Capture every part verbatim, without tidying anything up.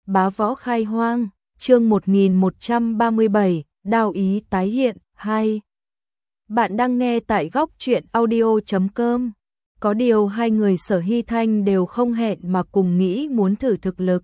Bá võ khai hoang, chương một nghìn một trăm ba mươi bảy, đao ý tái hiện, hai. Bạn đang nghe tại góc truyện audio chấm com. Có điều hai người Sở Hy Thanh đều không hẹn mà cùng nghĩ muốn thử thực lực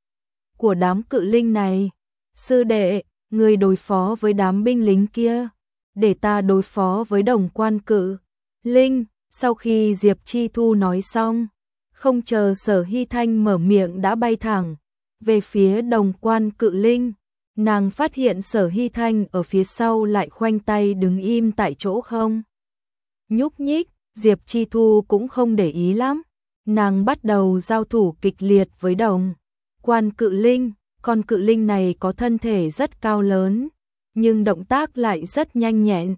của đám cự linh này. Sư đệ, người đối phó với đám binh lính kia, để ta đối phó với đồng quan cự linh. Sau khi Diệp Chi Thu nói xong, không chờ Sở Hy Thanh mở miệng đã bay thẳng về phía đồng quan cự linh. Nàng phát hiện Sở Hy Thanh ở phía sau lại khoanh tay đứng im tại chỗ không nhúc nhích. Diệp Chi Thu cũng không để ý lắm, nàng bắt đầu giao thủ kịch liệt với đồng quan cự linh. Con cự linh này có thân thể rất cao lớn, nhưng động tác lại rất nhanh nhẹn.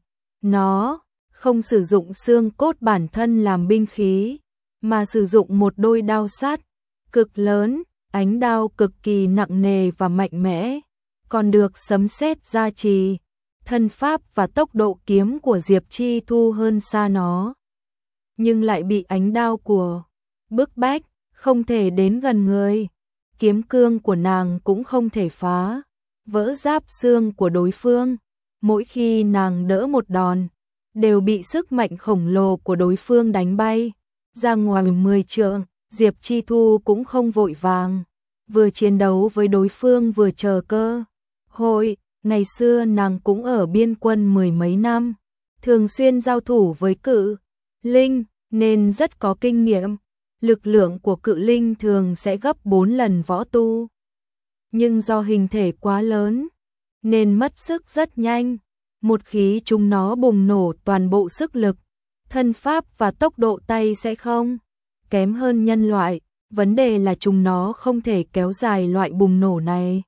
Nó không sử dụng xương cốt bản thân làm binh khí, mà sử dụng một đôi đao sắt cực lớn, ánh đao cực kỳ nặng nề và mạnh mẽ, còn được sấm sét gia trì. Thân pháp và tốc độ kiếm của Diệp Chi Thu hơn xa nó, nhưng lại bị ánh đao của bức bách, không thể đến gần người. Kiếm cương của nàng cũng không thể phá vỡ giáp xương của đối phương. Mỗi khi nàng đỡ một đòn, đều bị sức mạnh khổng lồ của đối phương đánh bay ra ngoài mười trượng. Diệp Chi Thu cũng không vội vàng, vừa chiến đấu với đối phương vừa chờ cơ hội. Ngày xưa nàng cũng ở biên quân mười mấy năm, thường xuyên giao thủ với cự linh nên rất có kinh nghiệm. Lực lượng của cự linh thường sẽ gấp bốn lần võ tu, nhưng do hình thể quá lớn nên mất sức rất nhanh. Một khi chúng nó bùng nổ toàn bộ sức lực, thân pháp và tốc độ tay sẽ không kém hơn nhân loại. Vấn đề là chúng nó không thể kéo dài loại bùng nổ này.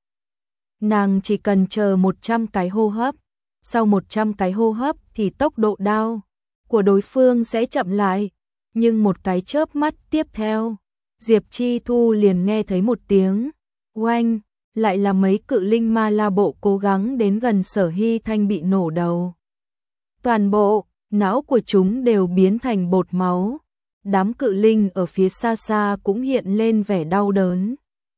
Nàng chỉ cần chờ một trăm cái hô hấp, sau một trăm cái hô hấp thì tốc độ đao của đối phương sẽ chậm lại. Nhưng một cái chớp mắt tiếp theo, Diệp Chi Thu liền nghe thấy một tiếng oanh, lại là mấy cự linh ma la bộ cố gắng đến gần Sở Hy Thanh bị nổ đầu. Toàn bộ não của chúng đều biến thành bột máu. Đám cự linh ở phía xa xa cũng hiện lên vẻ đau đớn.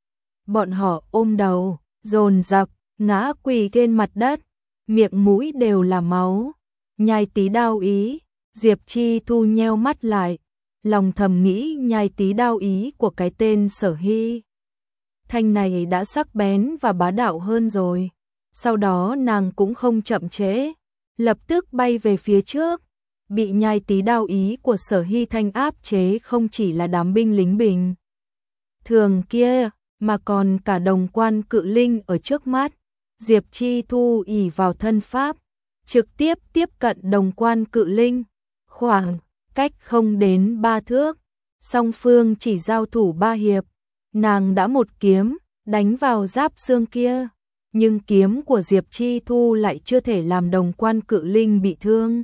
Bọn họ ôm đầu, dồn dập ngã quỳ trên mặt đất, miệng mũi đều là máu, nhai tí đao ý. Diệp Chi Thu nheo mắt lại, lòng thầm nghĩ nhai tí đao ý của cái tên Sở Hy Thanh này đã sắc bén và bá đạo hơn rồi. Sau đó nàng cũng không chậm trễ, lập tức bay về phía trước. Bị nhai tí đao ý của Sở Hy Thanh áp chế không chỉ là đám binh lính bình thường kia, mà còn cả đồng quan cự linh ở trước mắt. Diệp Chi Thu ỷ vào thân pháp, trực tiếp tiếp cận đồng quan cự linh. Khoảng cách không đến ba thước, song phương chỉ giao thủ ba hiệp, nàng đã một kiếm đánh vào giáp xương kia. Nhưng kiếm của Diệp Chi Thu lại chưa thể làm đồng quan cự linh bị thương,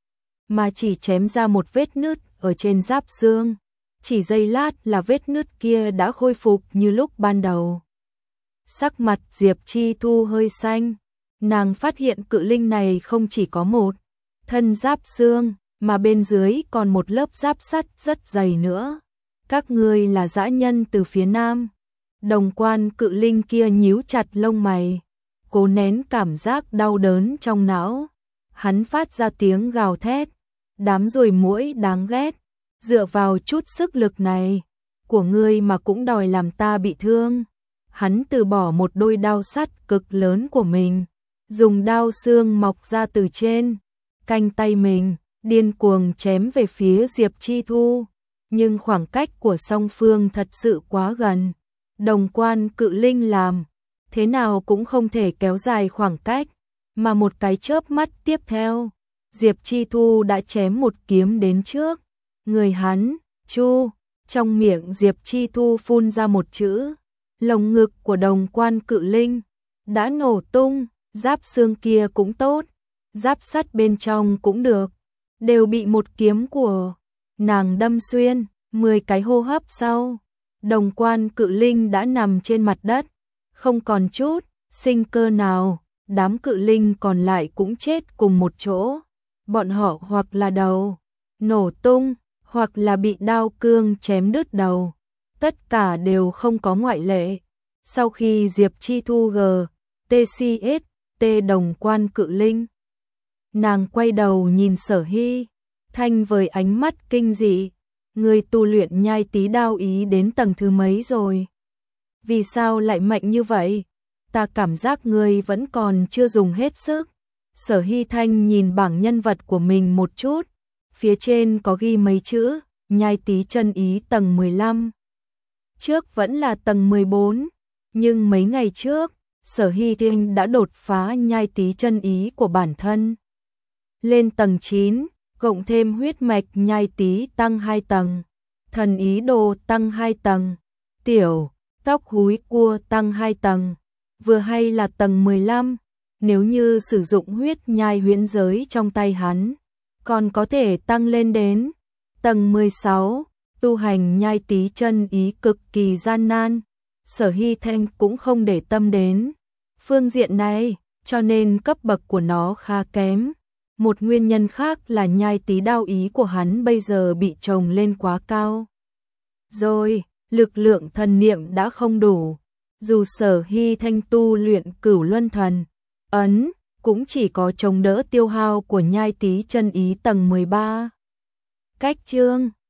mà chỉ chém ra một vết nứt ở trên giáp xương. Chỉ giây lát là vết nứt kia đã khôi phục như lúc ban đầu. Sắc mặt Diệp Chi Thu hơi xanh, nàng phát hiện cự linh này không chỉ có một thân giáp xương, mà bên dưới còn một lớp giáp sắt rất dày nữa. Các ngươi là dã nhân từ phía nam. Đồng quan cự linh kia nhíu chặt lông mày, cố nén cảm giác đau đớn trong não. Hắn phát ra tiếng gào thét, đám ruồi muỗi đáng ghét, dựa vào chút sức lực này của ngươi mà cũng đòi làm ta bị thương. Hắn từ bỏ một đôi đao sắt cực lớn của mình, dùng đao xương mọc ra từ trên cánh tay mình, điên cuồng chém về phía Diệp Chi Thu. Nhưng khoảng cách của song phương thật sự quá gần. Đồng quan cự linh làm thế nào cũng không thể kéo dài khoảng cách, mà một cái chớp mắt tiếp theo, Diệp Chi Thu đã chém một kiếm đến trước người hắn. Chu, trong miệng Diệp Chi Thu phun ra một chữ. Lồng ngực của đồng quan cự linh đã nổ tung. Giáp xương kia cũng tốt, giáp sắt bên trong cũng được, đều bị một kiếm của nàng đâm xuyên. Mười cái hô hấp sau, đồng quan cự linh đã nằm trên mặt đất, không còn chút sinh cơ nào. Đám cự linh còn lại cũng chết cùng một chỗ. Bọn họ hoặc là đầu nổ tung, hoặc là bị đao cương chém đứt đầu. Tất cả đều không có ngoại lệ. Sau khi Diệp Chi thu G, T C S, T đồng quan cự linh, nàng quay đầu nhìn Sở Hy Thanh với ánh mắt kinh dị. Người tu luyện nhai tí đao ý đến tầng thứ mấy rồi? Vì sao lại mạnh như vậy? Ta cảm giác ngươi vẫn còn chưa dùng hết sức. Sở Hy Thanh nhìn bảng nhân vật của mình một chút. Phía trên có ghi mấy chữ, nhai tí chân ý tầng mười lăm. Trước vẫn là tầng mười bốn, nhưng mấy ngày trước, Sở Hy Thanh đã đột phá nhai tí chân ý của bản thân. Lên tầng chín, cộng thêm huyết mạch nhai tí tăng hai tầng, thần ý đồ tăng hai tầng, tiểu, tóc húi cua tăng hai tầng, vừa hay là tầng mười lăm, nếu như sử dụng huyết nhai huyễn giới trong tay hắn, còn có thể tăng lên đến tầng mười sáu, tu hành nhai tí chân ý cực kỳ gian nan. Sở Hy Thanh cũng không để tâm đến phương diện này, cho nên cấp bậc của nó khá kém. Một nguyên nhân khác là nhai tí đao ý của hắn bây giờ bị trồng lên quá cao. Rồi, lực lượng thần niệm đã không đủ. Dù Sở Hy Thanh tu luyện Cửu Luân Thần ấn, cũng chỉ có chống đỡ tiêu hao của nhai tí chân ý tầng mười ba. Cách chương